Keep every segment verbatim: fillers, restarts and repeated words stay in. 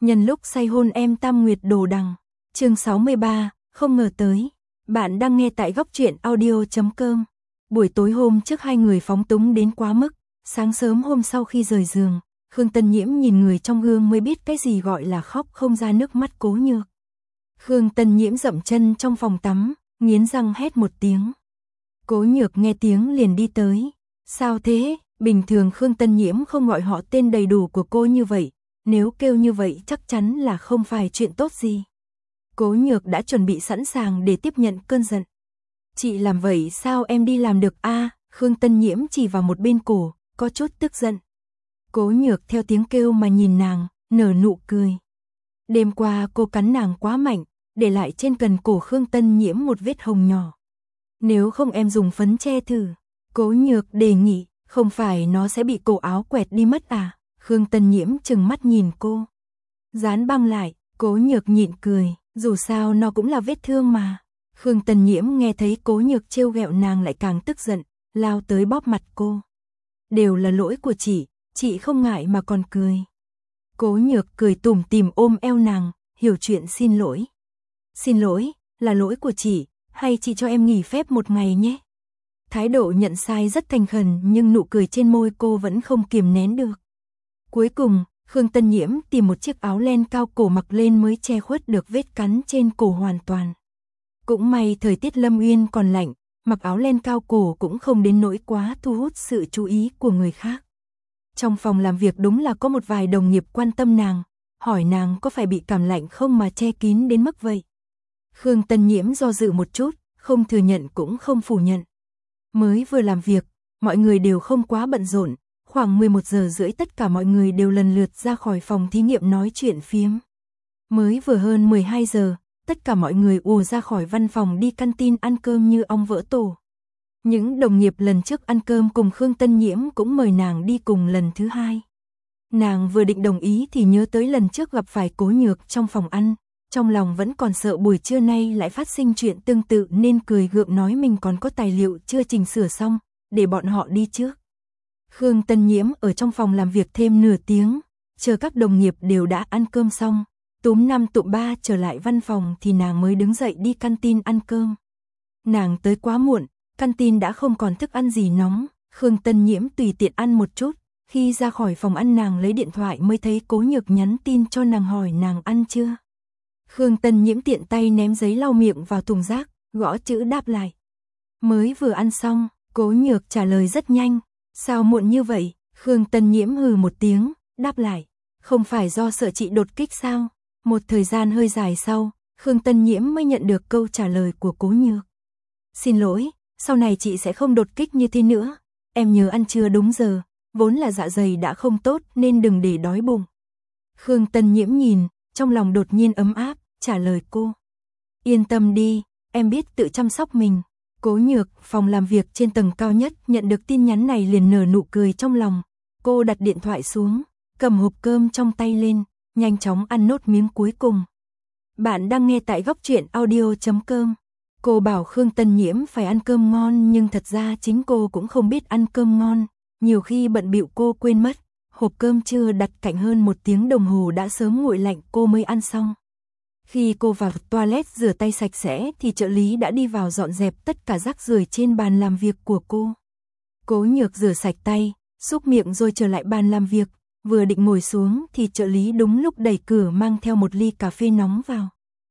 Nhân lúc say hôn em Tam Nguyệt Đồ Đằng. Chương sáu mươi ba, không ngờ tới. Bạn đang nghe tại góc truyện audio chấm com. Buổi tối hôm trước hai người phóng túng đến quá mức, sáng sớm hôm sau khi rời giường, Khương Tân Nhiễm nhìn người trong gương mới biết cái gì gọi là khóc không ra nước mắt Cố Nhược. Khương Tân Nhiễm dậm chân trong phòng tắm, nghiến răng hét một tiếng. Cố Nhược nghe tiếng liền đi tới. Sao thế? Bình thường Khương Tân Nhiễm không gọi họ tên đầy đủ của cô như vậy, nếu kêu như vậy chắc chắn là không phải chuyện tốt gì. Cố Nhược đã chuẩn bị sẵn sàng để tiếp nhận cơn giận. Chị làm vậy sao em đi làm được a? À, Khương Tân Nhiễm chỉ vào một bên cổ, có chút tức giận. Cố Nhược theo tiếng kêu mà nhìn nàng, nở nụ cười. Đêm qua cô cắn nàng quá mạnh, để lại trên cần cổ Khương Tân Nhiễm một vết hồng nhỏ. Nếu không em dùng phấn che thử. Cố Nhược đề nghị, không phải nó sẽ bị cổ áo quẹt đi mất à? Khương Tân Nhiễm trừng mắt nhìn cô. Dán băng lại, Cố Nhược nhịn cười, dù sao nó cũng là vết thương mà. Khương Tân Nhiễm nghe thấy Cố Nhược trêu ghẹo nàng lại càng tức giận, lao tới bóp mặt cô. Đều là lỗi của chị, chị không ngại mà còn cười. Cố Nhược cười tủm tỉm ôm eo nàng, hiểu chuyện xin lỗi. Xin lỗi, là lỗi của chị, hay chị cho em nghỉ phép một ngày nhé? Thái độ nhận sai rất thành khẩn nhưng nụ cười trên môi cô vẫn không kiềm nén được. Cuối cùng, Khương Tân Nhiễm tìm một chiếc áo len cao cổ mặc lên mới che khuất được vết cắn trên cổ hoàn toàn. Cũng may thời tiết Lâm Uyên còn lạnh, mặc áo len cao cổ cũng không đến nỗi quá thu hút sự chú ý của người khác. Trong phòng làm việc đúng là có một vài đồng nghiệp quan tâm nàng, hỏi nàng có phải bị cảm lạnh không mà che kín đến mức vậy. Khương Tân Nhiễm do dự một chút, không thừa nhận cũng không phủ nhận. Mới vừa làm việc, mọi người đều không quá bận rộn, khoảng mười một giờ rưỡi tất cả mọi người đều lần lượt ra khỏi phòng thí nghiệm nói chuyện phiếm. Mới vừa hơn mười hai giờ, tất cả mọi người ùa ra khỏi văn phòng đi canteen ăn cơm như ong vỡ tổ. Những đồng nghiệp lần trước ăn cơm cùng Khương Tân Nhiễm cũng mời nàng đi cùng lần thứ hai. Nàng vừa định đồng ý thì nhớ tới lần trước gặp phải Cố Nhược trong phòng ăn, trong lòng vẫn còn sợ buổi trưa nay lại phát sinh chuyện tương tự nên cười gượng nói mình còn có tài liệu chưa chỉnh sửa xong, để bọn họ đi trước. Khương Tân Nhiễm ở trong phòng làm việc thêm nửa tiếng, chờ các đồng nghiệp đều đã ăn cơm xong, túm năm tụm ba trở lại văn phòng thì nàng mới đứng dậy đi canteen ăn cơm. Nàng tới quá muộn, canteen đã không còn thức ăn gì nóng, Khương Tân Nhiễm tùy tiện ăn một chút, khi ra khỏi phòng ăn nàng lấy điện thoại mới thấy Cố Nhược nhắn tin cho nàng hỏi nàng ăn chưa. Khương Tân Nhiễm tiện tay ném giấy lau miệng vào thùng rác, gõ chữ đáp lại. Mới vừa ăn xong, Cố Nhược trả lời rất nhanh. Sao muộn như vậy? Khương Tân Nhiễm hừ một tiếng, đáp lại. Không phải do sợ chị đột kích sao? Một thời gian hơi dài sau, Khương Tân Nhiễm mới nhận được câu trả lời của Cố Nhược. Xin lỗi, sau này chị sẽ không đột kích như thế nữa. Em nhớ ăn trưa đúng giờ, vốn là dạ dày đã không tốt nên đừng để đói bụng. Khương Tân Nhiễm nhìn, trong lòng đột nhiên ấm áp, trả lời cô. Yên tâm đi, em biết tự chăm sóc mình. Cố Nhược, phòng làm việc trên tầng cao nhất, nhận được tin nhắn này liền nở nụ cười trong lòng. Cô đặt điện thoại xuống, cầm hộp cơm trong tay lên, nhanh chóng ăn nốt miếng cuối cùng. Bạn đang nghe tại góc truyện audio chấm com. Cô bảo Khương Tân Nhiễm phải ăn cơm ngon nhưng thật ra chính cô cũng không biết ăn cơm ngon. Nhiều khi bận bịu cô quên mất, hộp cơm chưa đặt cạnh hơn một tiếng đồng hồ đã sớm nguội lạnh cô mới ăn xong. Khi cô vào toilet rửa tay sạch sẽ thì trợ lý đã đi vào dọn dẹp tất cả rác rưởi trên bàn làm việc của cô. Cố Nhược rửa sạch tay, súc miệng rồi trở lại bàn làm việc, vừa định ngồi xuống thì trợ lý đúng lúc đẩy cửa mang theo một ly cà phê nóng vào.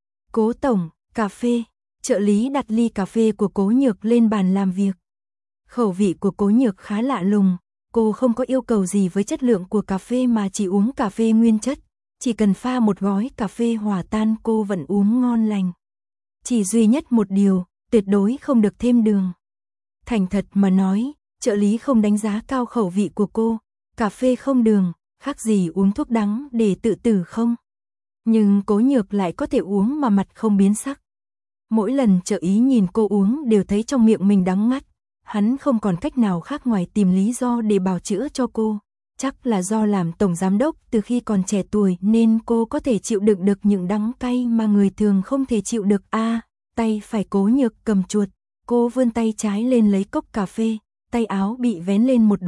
Cố tổng, cà phê. Trợ lý đặt ly cà phê của Cố Nhược lên bàn làm việc. Khẩu vị của Cố Nhược khá lạ lùng, cô không có yêu cầu gì với chất lượng của cà phê mà chỉ uống cà phê nguyên chất. Chỉ cần pha một gói cà phê hòa tan cô vẫn uống ngon lành. Chỉ duy nhất một điều, tuyệt đối không được thêm đường. Thành thật mà nói, trợ lý không đánh giá cao khẩu vị của cô. Cà phê không đường, khác gì uống thuốc đắng để tự tử không? Nhưng Cố Nhược lại có thể uống mà mặt không biến sắc. Mỗi lần trợ ý nhìn cô uống đều thấy trong miệng mình đắng ngắt. Hắn không còn cách nào khác ngoài tìm lý do để bào chữa cho cô. Chắc là do làm tổng giám đốc từ khi còn trẻ tuổi nên cô có thể chịu đựng được những đắng cay mà người thường không thể chịu được. A, à, tay phải Cố Nhược cầm chuột, cô vươn tay trái lên lấy cốc cà phê, tay áo bị vén lên một đoạn,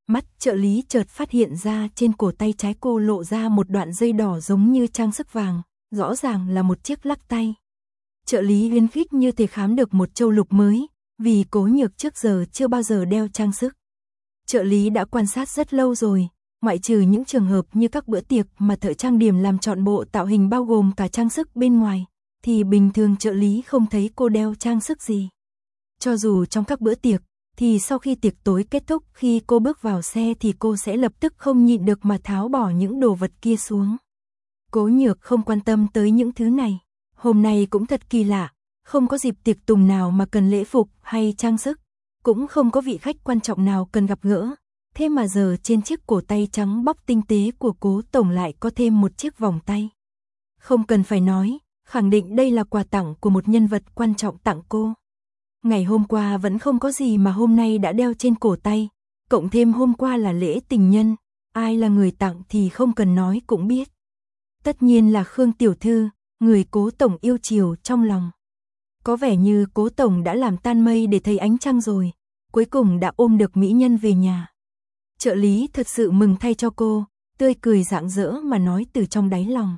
Mắt trợ lý chợt phát hiện ra trên cổ tay trái cô lộ ra một đoạn dây đỏ giống như trang sức vàng, rõ ràng là một chiếc lắc tay. Trợ lý uyên khích như thể khám được một châu lục mới, vì Cố Nhược trước giờ chưa bao giờ đeo trang sức. Trợ lý đã quan sát rất lâu rồi, ngoại trừ những trường hợp như các bữa tiệc mà thợ trang điểm làm trọn bộ tạo hình bao gồm cả trang sức bên ngoài, thì bình thường trợ lý không thấy cô đeo trang sức gì. Cho dù trong các bữa tiệc, thì sau khi tiệc tối kết thúc, khi cô bước vào xe thì cô sẽ lập tức không nhịn được mà tháo bỏ những đồ vật kia xuống. Cố Nhược không quan tâm tới những thứ này. Hôm nay cũng thật kỳ lạ, không có dịp tiệc tùng nào mà cần lễ phục hay trang sức, cũng không có vị khách quan trọng nào cần gặp gỡ. Thế mà giờ trên chiếc cổ tay trắng bóc tinh tế của Cố tổng lại có thêm một chiếc vòng tay. Không cần phải nói, khẳng định đây là quà tặng của một nhân vật quan trọng tặng cô. Ngày hôm qua vẫn không có gì mà hôm nay đã đeo trên cổ tay, cộng thêm hôm qua là lễ tình nhân, ai là người tặng thì không cần nói cũng biết. Tất nhiên là Khương tiểu thư, người Cố tổng yêu chiều trong lòng. Có vẻ như Cố tổng đã làm tan mây để thấy ánh trăng rồi, cuối cùng đã ôm được mỹ nhân về nhà. Trợ lý thật sự mừng thay cho cô, tươi cười rạng rỡ mà nói từ trong đáy lòng.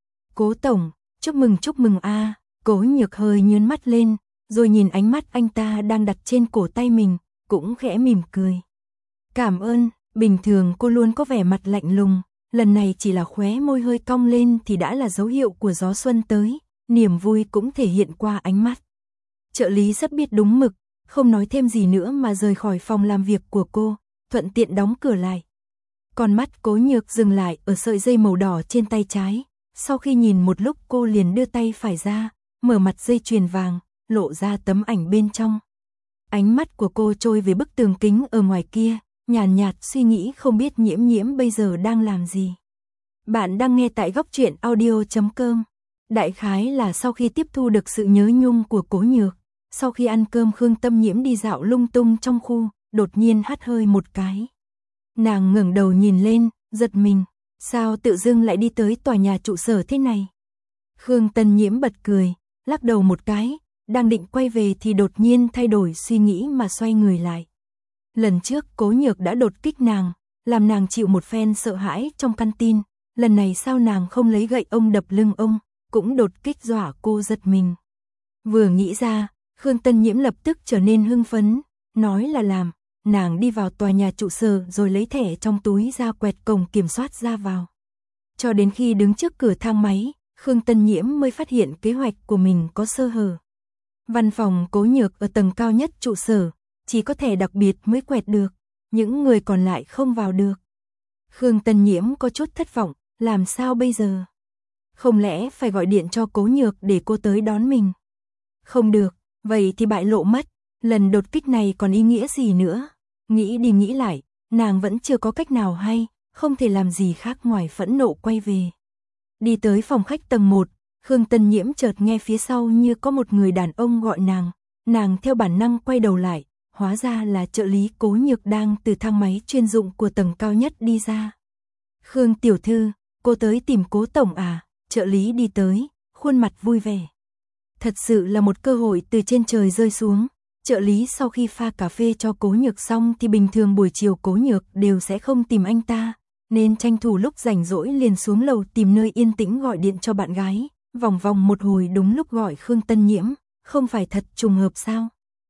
Cố tổng, chúc mừng chúc mừng a. Cố Nhược hơi nhướng mắt lên, rồi nhìn ánh mắt anh ta đang đặt trên cổ tay mình, cũng khẽ mỉm cười. Cảm ơn, bình thường cô luôn có vẻ mặt lạnh lùng, lần này chỉ là khóe môi hơi cong lên thì đã là dấu hiệu của gió xuân tới, niềm vui cũng thể hiện qua ánh mắt. Trợ lý rất biết đúng mực, không nói thêm gì nữa mà rời khỏi phòng làm việc của cô, thuận tiện đóng cửa lại. Con mắt Cố Nhược dừng lại ở sợi dây màu đỏ trên tay trái, sau khi nhìn một lúc cô liền đưa tay phải ra, mở mặt dây chuyền vàng, lộ ra tấm ảnh bên trong. Ánh mắt của cô trôi về bức tường kính ở ngoài kia, nhàn nhạt, nhạt suy nghĩ không biết Nhiễm Nhiễm bây giờ đang làm gì. Bạn đang nghe tại góc truyện audio chấm com. Đại khái là sau khi tiếp thu được sự nhớ nhung của Cố Nhược, sau khi ăn cơm Khương Tâm Nhiễm đi dạo lung tung trong khu, đột nhiên hắt hơi một cái. Nàng ngẩng đầu nhìn lên, giật mình, sao tự dưng lại đi tới tòa nhà trụ sở thế này? Khương Tân Nhiễm bật cười, lắc đầu một cái, đang định quay về thì đột nhiên thay đổi suy nghĩ mà xoay người lại. Lần trước Cố Nhược đã đột kích nàng, làm nàng chịu một phen sợ hãi trong căn tin, lần này sao nàng không lấy gậy ông đập lưng ông, cũng đột kích dọa cô giật mình. Vừa nghĩ ra, Khương Tân Nhiễm lập tức trở nên hưng phấn, nói là làm, nàng đi vào tòa nhà trụ sở rồi lấy thẻ trong túi ra quẹt cổng kiểm soát ra vào. Cho đến khi đứng trước cửa thang máy, Khương Tân Nhiễm mới phát hiện kế hoạch của mình có sơ hở. Văn phòng Cố Nhược ở tầng cao nhất trụ sở, chỉ có thẻ đặc biệt mới quẹt được, những người còn lại không vào được. Khương Tân Nhiễm có chút thất vọng, làm sao bây giờ? Không lẽ phải gọi điện cho Cố Nhược để cô tới đón mình? Không được, vậy thì bại lộ mất, lần đột kích này còn ý nghĩa gì nữa? Nghĩ đi nghĩ lại, nàng vẫn chưa có cách nào hay, không thể làm gì khác ngoài phẫn nộ quay về. Đi tới phòng khách tầng một, Khương Tân Nhiễm chợt nghe phía sau như có một người đàn ông gọi nàng, nàng theo bản năng quay đầu lại, hóa ra là trợ lý Cố Nhược đang từ thang máy chuyên dụng của tầng cao nhất đi ra. Khương tiểu thư, cô tới tìm Cố tổng à? Trợ lý đi tới, khuôn mặt vui vẻ. Thật sự là một cơ hội từ trên trời rơi xuống. Trợ lý sau khi pha cà phê cho Cố Nhược xong thì bình thường buổi chiều Cố Nhược đều sẽ không tìm anh ta, nên tranh thủ lúc rảnh rỗi liền xuống lầu tìm nơi yên tĩnh gọi điện cho bạn gái, vòng vòng một hồi đúng lúc gọi Khương Tân Nhiễm, không phải thật trùng hợp sao?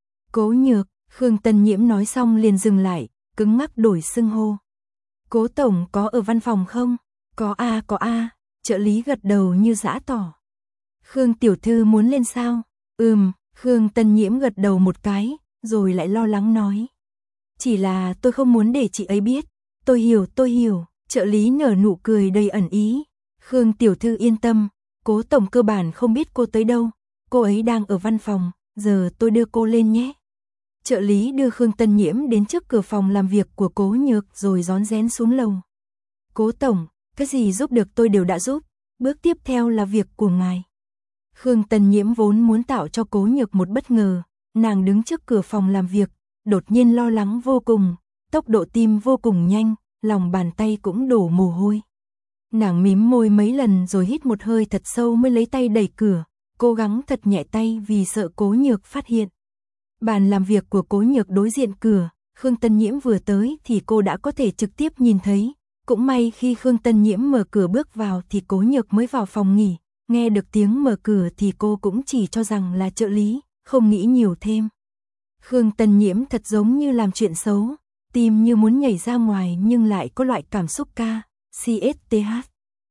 Cố Nhược, Khương Tân Nhiễm nói xong liền dừng lại, cứng ngắc đổi xưng hô. Cố tổng có ở văn phòng không? Có a có a, trợ lý gật đầu như giã tỏ. Khương tiểu thư muốn lên sao? Ừm, Khương Tân Nhiễm gật đầu một cái, rồi lại lo lắng nói. Chỉ là tôi không muốn để chị ấy biết. Tôi hiểu, tôi hiểu, trợ lý nở nụ cười đầy ẩn ý. Khương tiểu thư yên tâm, Cố tổng cơ bản không biết cô tới đâu, cô ấy đang ở văn phòng, giờ tôi đưa cô lên nhé. Trợ lý đưa Khương Tân Nhiễm đến trước cửa phòng làm việc của Cố Nhược rồi rón rén xuống lầu. Cố tổng, cái gì giúp được tôi đều đã giúp, bước tiếp theo là việc của ngài. Khương Tân Nhiễm vốn muốn tạo cho Cố Nhược một bất ngờ, nàng đứng trước cửa phòng làm việc, đột nhiên lo lắng vô cùng, tốc độ tim vô cùng nhanh, lòng bàn tay cũng đổ mồ hôi. Nàng mím môi mấy lần rồi hít một hơi thật sâu mới lấy tay đẩy cửa, cố gắng thật nhẹ tay vì sợ Cố Nhược phát hiện. Bàn làm việc của Cố Nhược đối diện cửa, Khương Tân Nhiễm vừa tới thì cô đã có thể trực tiếp nhìn thấy. Cũng may khi Khương Tân Nhiễm mở cửa bước vào thì Cố Nhược mới vào phòng nghỉ. Nghe được tiếng mở cửa thì cô cũng chỉ cho rằng là trợ lý, không nghĩ nhiều thêm. Khương Tân Nhiễm thật giống như làm chuyện xấu, tim như muốn nhảy ra ngoài nhưng lại có loại cảm xúc ca, xê ét tê hát.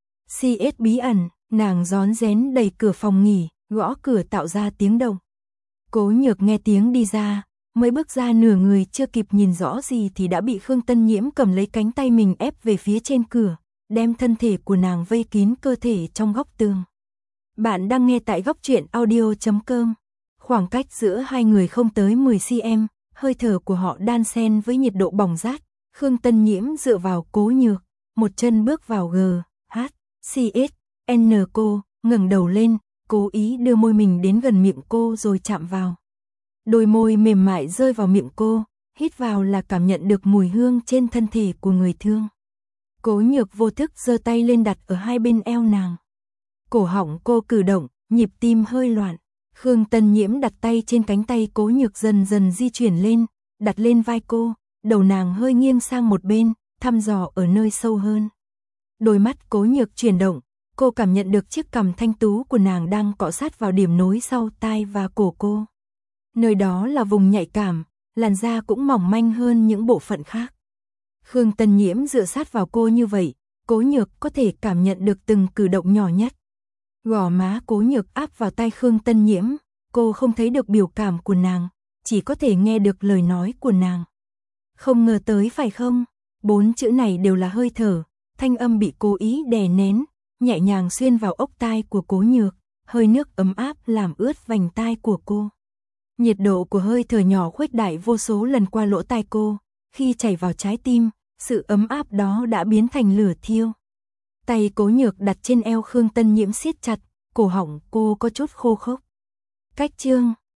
xê ét bí ẩn, nàng rón rén đẩy cửa phòng nghỉ, gõ cửa tạo ra tiếng động. Cố Nhược nghe tiếng đi ra, mới bước ra nửa người chưa kịp nhìn rõ gì thì đã bị Khương Tân Nhiễm cầm lấy cánh tay mình ép về phía trên cửa, đem thân thể của nàng vây kín cơ thể trong góc tường. Bạn đang nghe tại góc truyện audio chấm com. Khoảng cách giữa hai người không tới mười xăng-ti-mét, hơi thở của họ đan xen với nhiệt độ bỏng rát. Khương Tân Nhiễm dựa vào Cố Nhược, một chân bước vào G, H, C, S, N cô, ngẩng đầu lên, cố ý đưa môi mình đến gần miệng cô rồi chạm vào. Đôi môi mềm mại rơi vào miệng cô, hít vào là cảm nhận được mùi hương trên thân thể của người thương. Cố Nhược vô thức giơ tay lên đặt ở hai bên eo nàng. Cổ họng cô cử động, nhịp tim hơi loạn. Khương Tân Nhiễm đặt tay trên cánh tay Cố Nhược dần dần di chuyển lên, đặt lên vai cô, đầu nàng hơi nghiêng sang một bên, thăm dò ở nơi sâu hơn. Đôi mắt Cố Nhược chuyển động, cô cảm nhận được chiếc cằm thanh tú của nàng đang cọ sát vào điểm nối sau tai và cổ cô. Nơi đó là vùng nhạy cảm, làn da cũng mỏng manh hơn những bộ phận khác. Khương Tân Nhiễm dựa sát vào cô như vậy, Cố Nhược có thể cảm nhận được từng cử động nhỏ nhất. Gò má Cố Nhược áp vào tay Khương Tân Nhiễm, cô không thấy được biểu cảm của nàng, chỉ có thể nghe được lời nói của nàng. Không ngờ tới phải không? Bốn chữ này đều là hơi thở, thanh âm bị cố ý đè nén, nhẹ nhàng xuyên vào ốc tai của Cố Nhược, hơi nước ấm áp làm ướt vành tai của cô. Nhiệt độ của hơi thở nhỏ khuếch đại vô số lần qua lỗ tai cô, khi chảy vào trái tim, sự ấm áp đó đã biến thành lửa thiêu. Tay Cố Nhược đặt trên eo Khương Tân Nhiễm siết chặt, cổ họng cô có chút khô khốc. Cách chương